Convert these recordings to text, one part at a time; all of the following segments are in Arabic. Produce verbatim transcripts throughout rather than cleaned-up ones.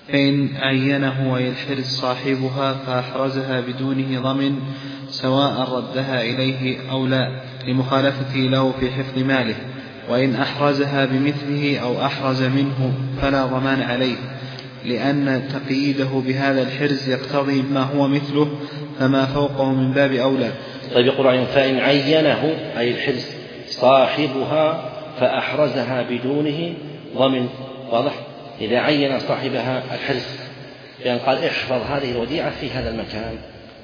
فإن عينه أي الحرز صاحبها فأحرزها بدونه ضمن سواء ردها إليه أو لا لمخالفته له في حفظ ماله. وإن أحرزها بمثله أو أحرز منه فلا ضمان عليه، لأن تقييده بهذا الحرز يقتضي ما هو مثله، فما فوقه من باب أولى. طيب يقول فإن عينه أي الحرز صاحبها فأحرزها بدونه ضمن. واضح؟ إذا عين صاحبها الحرز بأن قال احفظ هذه الوديعة في هذا المكان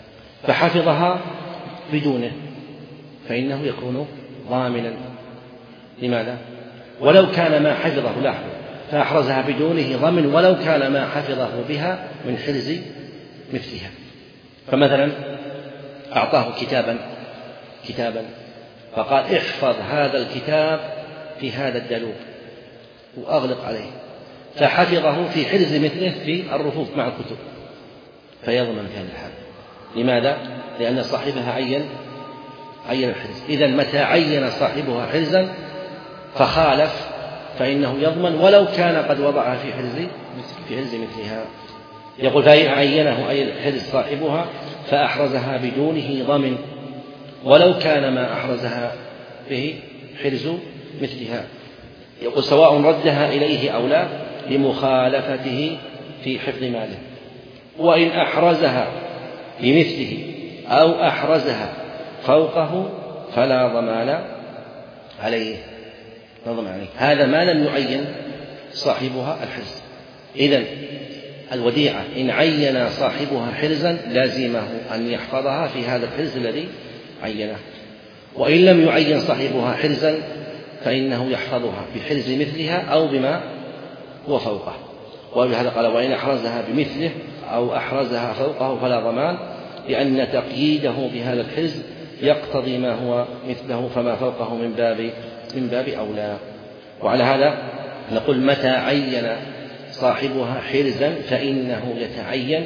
فحفظها بدونه فإنه يكون ضامنا. لماذا؟ ولو كان ما حفظه له فأحرزها بدونه ضمن ولو كان ما حفظه بها من حرز مثلها. فمثلا أعطاه كتابا كتابا فقال احفظ هذا الكتاب في هذا الدلوب وأغلق عليه، فحفظه في حرز مثله في الرفوف مع الكتب فيضمن في هذا الحال. لماذا؟ لأن صاحبها عين عين الحرز. إذن متى عين صاحبها حرزا فخالف فإنه يضمن ولو كان قد وضعها في حرز في حرز مثلها. يقول فإن عينه أي الحرز صاحبها فأحرزها بدونه ضمن ولو كان ما أحرزها به حرز مثلها. يقول سواء ردها إليه أو لا لمخالفته في حفظ ماله. وإن أحرزها بمثله أو أحرزها فوقه فلا ضمان عليه. لا ضمان عليه. هذا ما لم يعين صاحبها الحرز. إذن الوديعة إن عين صاحبها حرزا لازمه أن يحفظها في هذا الحرز الذي عينه، وإن لم يعين صاحبها حرزا فإنه يحفظها بحرز مثلها أو بما هو فوقه. وبهذا قال وإن أحرزها بمثله أو أحرزها فوقه فلا ضمان، لأن تقييده بهذا الحرز يقتضي ما هو مثله فما فوقه من باب من باب أولى. وعلى هذا نقول متى عين صاحبها حرزا فإنه يتعين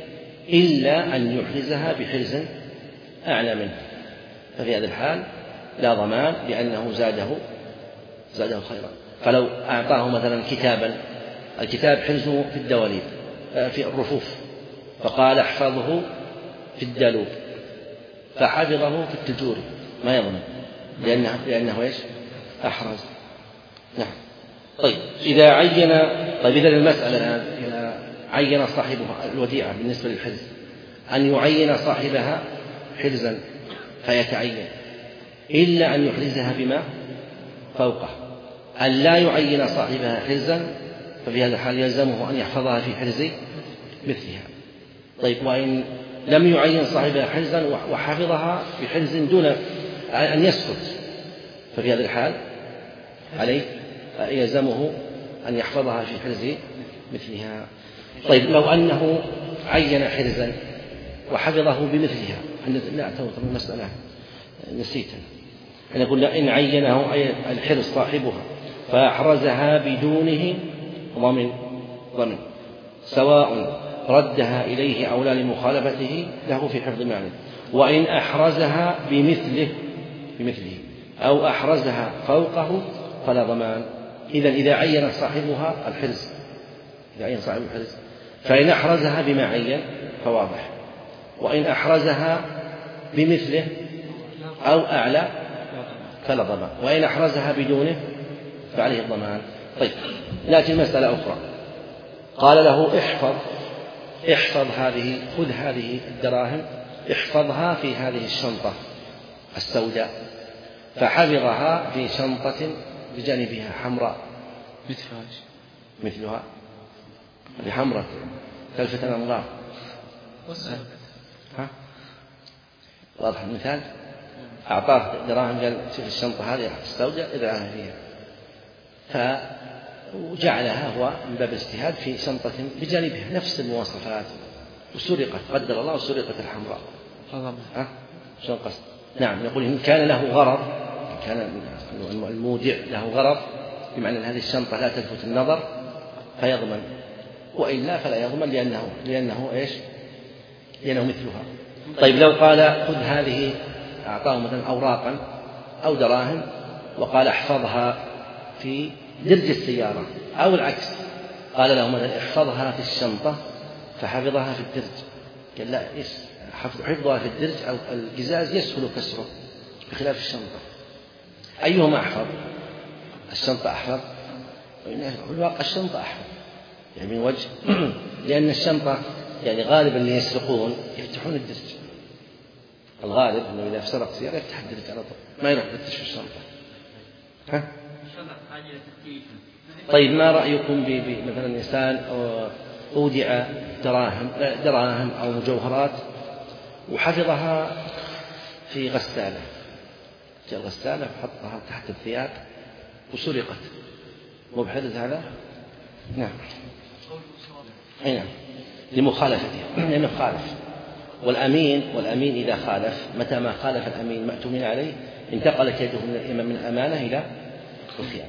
إلا أن يحرزها بحرز أعلى منه، ففي هذا الحال لا ضمان لأنه زاده زاده خيرا. فلو أعطاه مثلا كتابا، الكتاب حرزه في الدواليب في الرفوف فقال احفظه في الدلوب فحفظه في التجور ما يضمن لأنه, لأنه إيش؟ أحرز. نعم. طيب إذا عين طيب إذا المسألة الآن إذا عين صاحبها الوديعة بالنسبة للحرز أن يعين صاحبها حرزا فيتعين إلا أن يحرزها بما فوقه، أن لا يعين صاحبها حرزا ففي هذا الحال يلزمه أن يحفظها في حرز مثلها. طيب وإن لم يعين صاحبها حرزا وحفظها بحرز دون أن يسقط ففي هذا الحال عليه يلزمه أن يحفظها في حرز مثلها. طيب لو أنه عين حرزا وحفظه بمثلها، لا توتر المسألة نسيتها، أنا أقول إن عينه أي الحرز صاحبها فأحرزها بدونه ضمن ضمن سواء ردها إليه أو لا لمخالفته له في حفظ ماله. وإن أحرزها بمثله بمثله أو أحرزها فوقه فلا ضمان. إذا إذا عين صاحبها الحرز إذا عين صاحب الحرز فإن أحرزها بما عين فواضح، وإن أحرزها بمثله أو أعلى فلا ضمان، وإن أحرزها بدونه فعليه الضمان. طيب نأتي مسألة أخرى. قال له احفظ احفظ هذه خذ هذه الدراهم احفظها في هذه الشنطة السوداء، فحفظها في شنطة بجانبها حمراء مثلها مثلها بحمراء تلفت الأنظار. ها واضح المثال؟ أعطاه دراهم قال شوف الشنطة هذه السوداء اذرعها فيها، فجعلها هو من باب الاجتهاد في شنطة بجانبها نفس المواصفات وسرقت قدر الله وسرقت الحمراء. ها شو القصد؟ نعم يقول إن كان له غرض، إن كان المودع له غرض بمعنى أن هذه الشنطة لا تلفت النظر فيضمن، وإلا فلا يضمن لأنه لأنه إيش؟ لأنه مثلها. طيب لو قال خذ هذه أعطاه مثلا أوراقا أو دراهم وقال احفظها في درج السيارة أو العكس قال له مثلا احفظها في الشنطة فحفظها في الدرج، قال لا، حفظها في الدرج أو القزاز يسهل كسره بخلاف الشنطة. أيهما أحفظ؟ الشنطة أحفظ، في الواقع الشنطة أحفظ يعني من وجه لأن الشنطة يعني غالبا اللي يسرقون يفتحون الدرج، الغالب أنه إذا سرق سيارة يفتح الدرج على طول، ما يروح يفتش في الشنطة. ها؟ طيب ما رأيكم بمثلا إنسان أودع دراهم دراهم أو مجوهرات وحفظها في غسالة، جاء الغسالة وحطها تحت الثياب وسرقت، مو بحدث هذا؟ نعم. أي نعم، لمخالفته لأنه خالف. والأمين والأمين إذا خالف، متى ما خالف الأمين ما اؤتمن عليه انتقلت يده من الأمانة إلى الخيانة.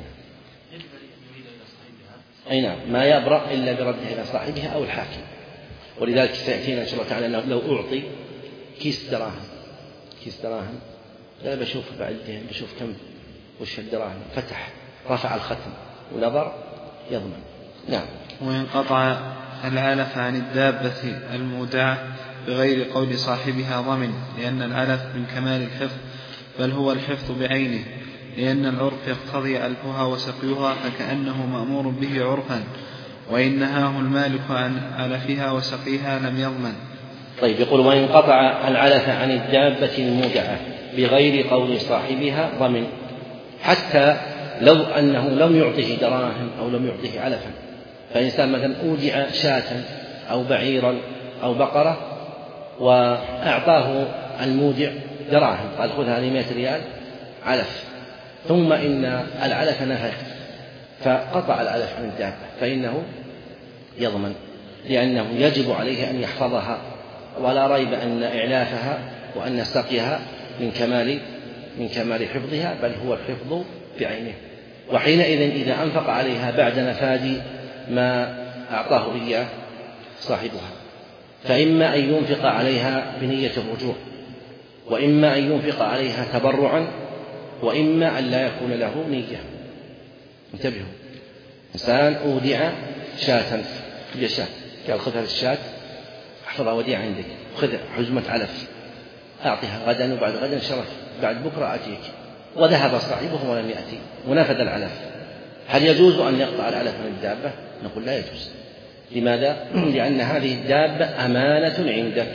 أي نعم، ما يبرأ إلا برده إلى صاحبها أو الحاكم. ولذلك سيأتينا إن شاء الله تعالى أنه لو أعطي كيس دراهم كيس دراهم لا بشوف بعدين بشوف كم وش الدراهم، فتح رفع الختم ونظر يضمن. نعم. وينقطع العلف عن الدابة المودعة بغير قول صاحبها ضمن، لأن العلف من كمال الحفظ، بل هو الحفظ بعينه، لأن العرف يقتضي ألفها وسقيها، فكأنه مأمور به عرفا، وإن نهاه المالك عن علفها وسقيها لم يضمن. طيب، يقول وينقطع العلف عن الدابة المودعة بغير قول صاحبها ضمن، حتى لو أنه لم يعطه دراهم أو لم يعطه علفا، فإنسان مثلا أودع شاة أو بعيرا أو بقرة وأعطاه المودع دراهم، قال خذها لمائة ريال علف، ثم إن العلف نفد فقطع العلف عن الدابة، فإنه يضمن، لأنه يجب عليه أن يحفظها، ولا ريب أن إعلافها وأن سقيها من كمال من كمال حفظها، بل هو الحفظ بعينه. وحينئذ إذا أنفق عليها بعد نفاذ ما أعطاه إياه صاحبها، فإما أن ينفق عليها بنية الرجوع، وإما أن ينفق عليها تبرعا، وإما أن لا يكون له نية. انتبهوا، إنسان أودع شاة، هي شاة، قال خذ هذه الشاة احفظها وديعة عندك، خذ حزمة علف أعطيها غدا وبعد غدا شرف، بعد بكرة أتيك، وذهب صاحبه ولم يأتي ونفذ العلف، هل يجوز أن يقطع العلف من الدابة؟ نقول لا يجوز. لماذا؟ لأن هذه الدابة أمانة عندك،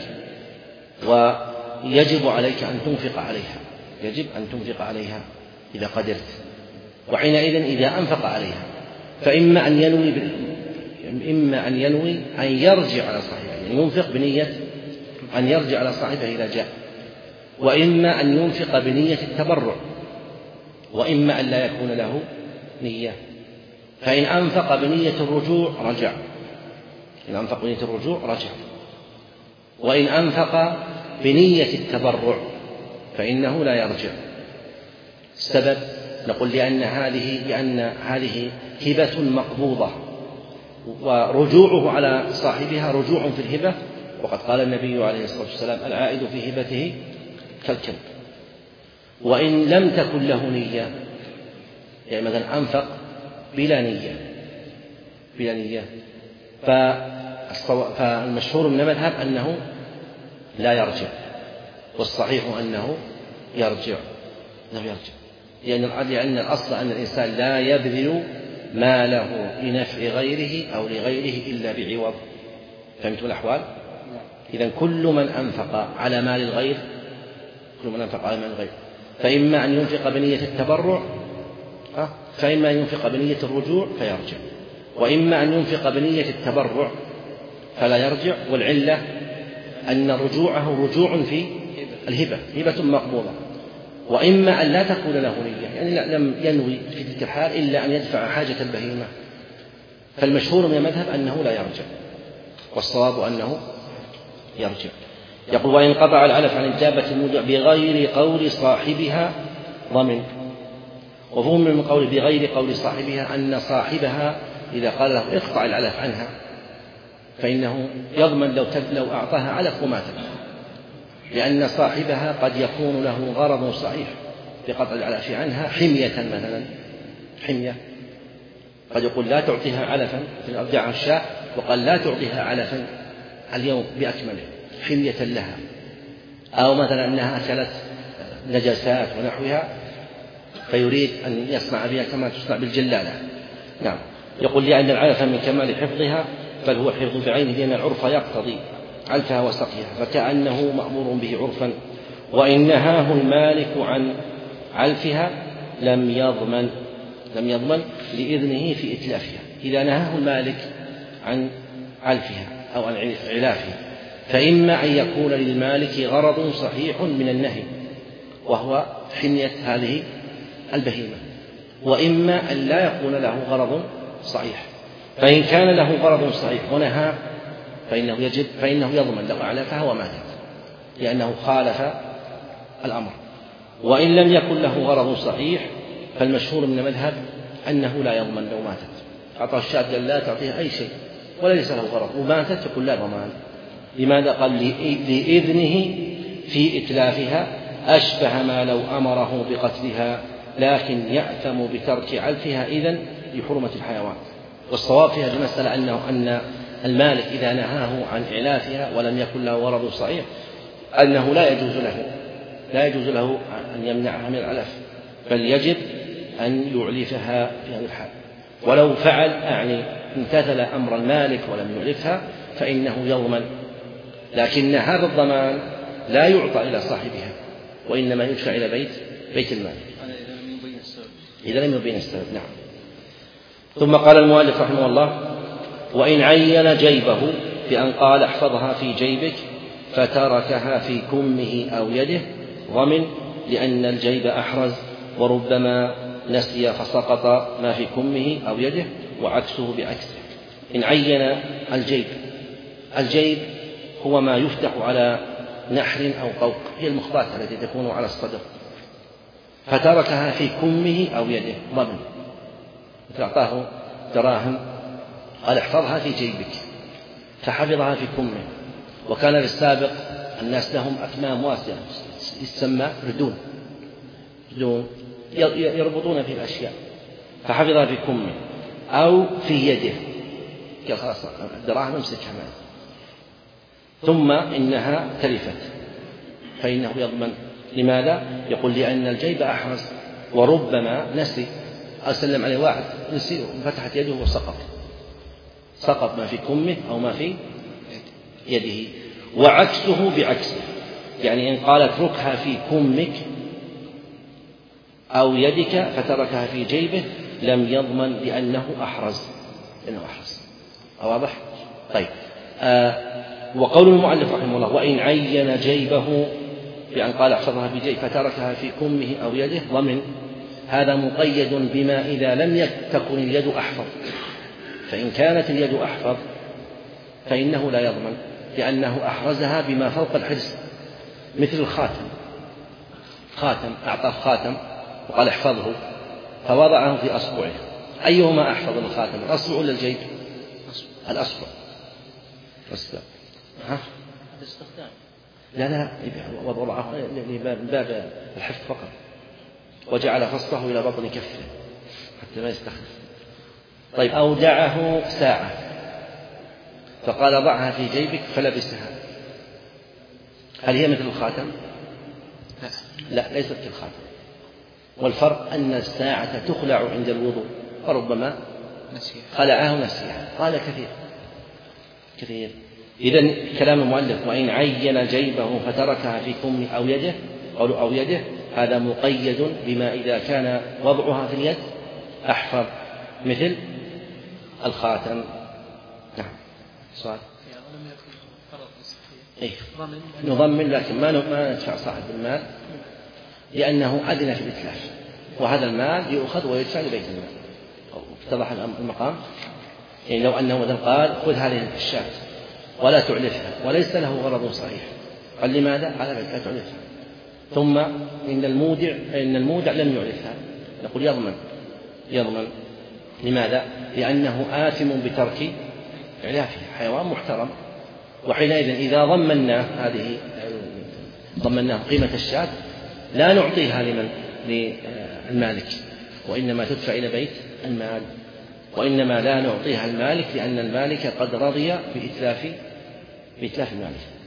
ويجب عليك أن تنفق عليها، يجب أن تنفق عليها إذا قدرت. وحينئذ إذا أنفق عليها فإما أن ينوي إما أن ينوي أن يرجع على صاحبه، يعني ينفق بنية أن يرجع على صاحبه إذا جاء، وإما أن ينفق بنية التبرع، وإما أن لا يكون له نية. فإن أنفق بنية الرجوع رجع، إن أنفق بنية الرجوع رجع، وإن أنفق بنية التبرع فإنه لا يرجع. السبب نقول لأن هذه لأن هذه هبة مقبوضة، ورجوعه على صاحبها رجوع في الهبة، وقد قال النبي عليه الصلاة والسلام العائد في هبته كالكلب. وإن لم تكن له نية، يعني مثلا أنفق بلا نية بلا نية فالمشهور من المذهب أنه لا يرجع، والصحيح أنه يرجع لا يرجع لأن لأن الأصل أن الإنسان لا يبذل ماله لنفع غيره أو لغيره إلا بعوض. فهمتوا الأحوال؟ إذن كل من أنفق على مال الغير كل من أنفق على مال الغير فإما أن ينفق بنية التبرع، فإما أن ينفق بنية الرجوع فيرجع، وإما أن ينفق بنية التبرع فلا يرجع. والعلة أن رجوعه رجوع في الهبة، هبة مقبولة، وإما أن لا تكون له نية، يعني لم ينوي في تلك الحال إلا أن يدفع حاجة البهيمة. فالمشهور من المذهب أنه لا يرجع، والصواب أنه يرجع. يقول وإن قطع العلف عن الدابة المودع بغير قول صاحبها ضمن. وفهم من قول بغير قول صاحبها أن صاحبها إذا قال له اقطع العلف عنها فإنه يضمن لو لو أعطاها علف وماتت، لأن صاحبها قد يكون له غرض صحيح بقطع العلف عنها، حمية مثلا، حمية، قد يقول لا تعطيها علفا في أرجع الشاة، وقال لا تعطيها علفا اليوم بأكمله حمية لها، أو مثلا أنها أكلت نجاسات ونحوها فيريد أن يصنع بها كما تصنع بالجلالة. نعم. يقول لأن العلف من كمال حفظها بل هو حفظ بعينه، لأن العرف يقتضي علفها وسقيها، فكأنه مأمور به عرفا. وإن نهاه المالك عن علفها لم يضمن لم يضمن لإذنه في إتلافها. إذا نهاه المالك عن علفها أو عن علافها، فإما أن يكون للمالك غرض صحيح من النهي وهو حمية هذه البهيمة، وإما أن لا يكون له غرض صحيح. فإن كان له غرض صحيح ونهى فإنه يجب فإنه يضمن لو أعلفها وماتت، لأنه خالف الأمر. وإن لم يكن له غرض صحيح فالمشهور من المذهب أنه لا يضمن لو ماتت. أعطى الشاة قال لا تعطيها أي شيء وليس له غرض وماتت يقول لا ضمان. لماذا؟ قال لإذنه في إتلافها، أشبه ما لو أمره بقتلها لكن يأثم بترك علفها إذن لحرمة الحيوان. والصواب في هذه المسألة أنه أن المالك إذا نهاه عن إعلافها ولم يكن له غرض صحيح أنه لا يجوز له لا يجوز له أن يمنعها من العلف، بل يجب أن يعلفها في هذا الحال. ولو فعل أعني امتثل أمر المالك ولم يعلفها فإنه يضمن، لكن هذا الضمان لا يعطى إلى صاحبها وإنما يدفع إلى بيت بيت المال إذا لم يبين السبب. نعم. ثم قال المؤلف رحمه الله: وإن عين جيبه بأن قال احفظها في جيبك فتركها في كمه أو يده ضمن، لأن الجيب أحرز، وربما نسي فسقط ما في كمه أو يده وعكسه بعكسه. إن عين الجيب، الجيب هو ما يفتح على نحر أو قوق، هي المخبات التي تكون على الصدر، فتركها في كمه أو يده ضمن، فأعطاه دراهم قال احفظها في جيبك فحفظها في كمه. وكان للسابق الناس لهم أكمام واسعة يسمى ردون ردون يربطون في الأشياء، فحفظها في كمه أو في يده قال خلاص الدراهم امسكها معي، ثم إنها تلفت فإنه يضمن. لماذا؟ يقول لأن الجيب أحرز، وربما نسي، أسلم عليه واحد نسي وفتحت يده وسقط سقط ما في كمه أو ما في يده، وعكسه بعكسه. يعني إن قال اتركها في كمك أو يدك فتركها في جيبه لم يضمن لأنه أحرز لأنه أحرز. واضح؟ طيب. آه وقول المؤلف رحمه الله: وإن عين جيبه بأن قال احفظها في جيب فتركها في كمه أو يده ضمن، هذا مقيد بما إذا لم تكن اليد أحفظ، فإن كانت اليد أحفظ فإنه لا يضمن لأنه أحرزها بما فوق الحرز، مثل الخاتم خاتم أعطاه خاتم وقال احفظه فوضعه في أصبعه، أيهما أحفظ الخاتم، الأصبع ولا الجيب؟ الأصبع. ها؟ لا لا وضعه لباب الحفظ فقط، وجعل فصله إلى بطن كفه حتى ما يستخف. طيب. أودعه ساعة فقال ضعها في جيبك فلبسها، هل هي مثل الخاتم؟ لا ليست كالخاتم، والفرق أن الساعة تخلع عند الوضوء فربما خلعها ونسيها. قال كثير كثير. إذن كلام المؤلف: وإن عين جيبه فتركها في كمه أو يده، قالوا أو يده، هذا مقيد بما إذا كان وضعها في اليد أحفظ، مثل الخاتم. نعم. سؤال. إيه؟ نضمن لكن ما ما ندفع صاحب المال لأنه أذن في الإتلاف، وهذا المال يؤخذ ويدفع لبيت المال. اتضح المقام؟ يعني لو أنه مثلا قال خذ هذه الشاة ولا تعلفها وليس له غرض صحيح، قال لماذا؟ قال لا تعلفها، ثم إن المودع إن المودع لم يعلفها، نقول يضمن يضمن لماذا؟ لأنه آثم بترك إعلافها، حيوان محترم. وحينئذ إذا ضمناه هذه ضمناه قيمة الشاة لا نعطيها لمن للمالك، وإنما تدفع إلى بيت المال. وإنما لا نعطيها المالك لأن المالك قد رضي بإتلاف بإتلاف المالك.